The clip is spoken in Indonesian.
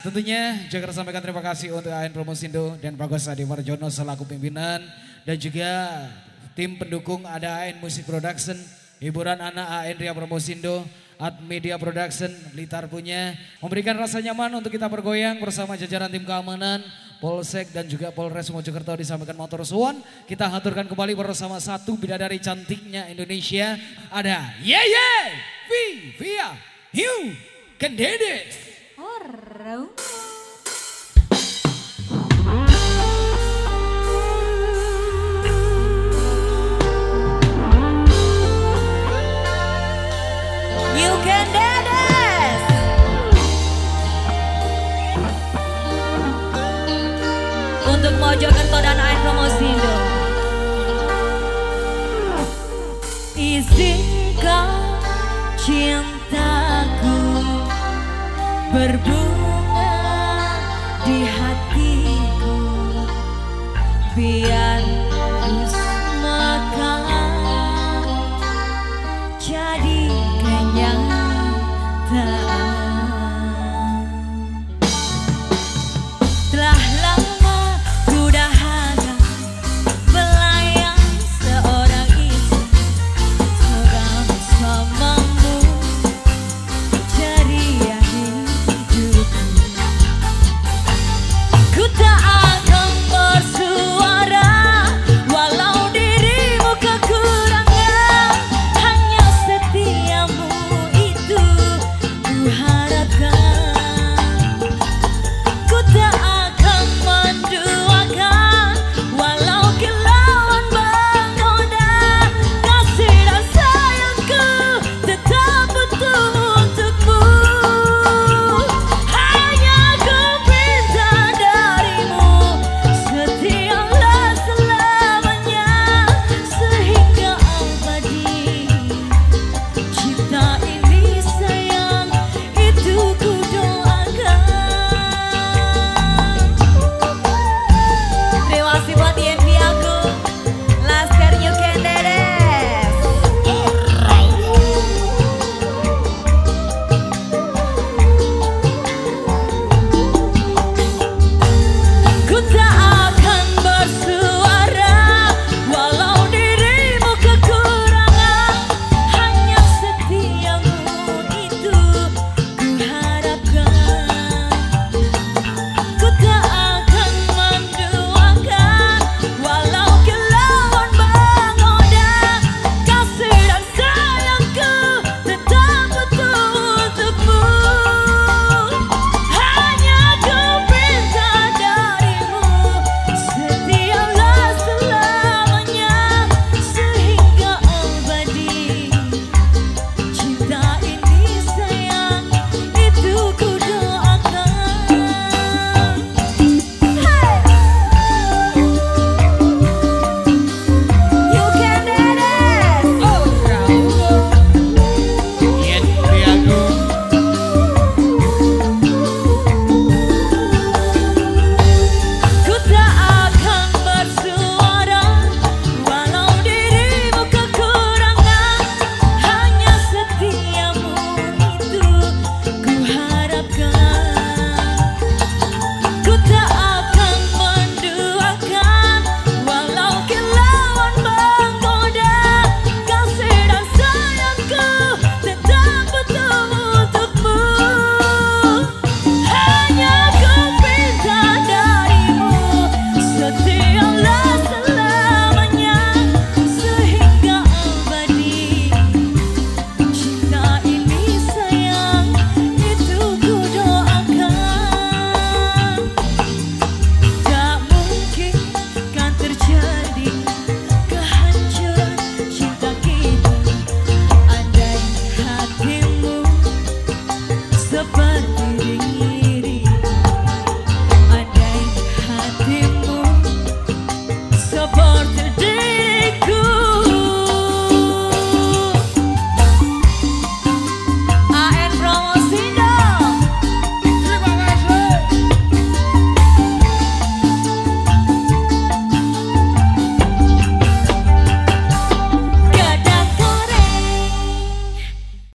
Tentunya juga sampaikan terima kasih untuk AN Promosindo dan Bagus Adi Marjono selaku pimpinan. Dan juga tim pendukung ada AN Musik Production, hiburan anak AN Ria Promosindo, Ad Media Production, Blitar punya. Memberikan rasa nyaman untuk kita bergoyang bersama jajaran tim keamanan, Polsek dan juga Polres Mojokerto disampaikan Motor Suwon. Kita haturkan kembali bersama satu bidadari cantiknya Indonesia. Ada Yeye Via Hiu Kendedes. You can dance. Untuk Mojokerto dan AN Promosindo. Izinkan cintaku berbunga di hatiku, biar terus mekar jadi kenyataan. Telah lama ku dahaga belayang seorang istri, seorang bersamamu ceria hidupku. Ku tak akan bersuara walau dirimu kekurangan, hanya setiamu itu ku harapkan. Ku tak akan menduakan walau kilauan menggoda, kasih dan sayangku tetap utuh untukmu. Hanya ku minta darimu setialah selamanya sehingga abadi. Cinta ini sayang, itu ku doakan. Terima kasih buat INV aku, Laskar You Can Dance. Ku tak akan bersuara walau dirimu kekurangan, hanya setiamu itu ku harapkan. Ku tak akan menduakan walau kilauan menggoda, kasih dan sayangku tetap utuh untukmu. Hanya ku minta darimu setialah selamanya sehingga abadi. Cinta ini sayang, itu ku doakan. You can dance. Yen Piago. Ku tak akan bersuara walau dirimu kekurangan, hanya setiamu itu ku harapkan. Ku tak akan menduakan walau kilauan menggoda, kasih dan sayangku tetap utuh untukmu. Hanya ku minta darimu setialah selamanya sehingga abadi. Cinta ini sayang, itu ku doakan. Tak mungkin kan terjadi kehancuran cinta kita andai hatimu seperti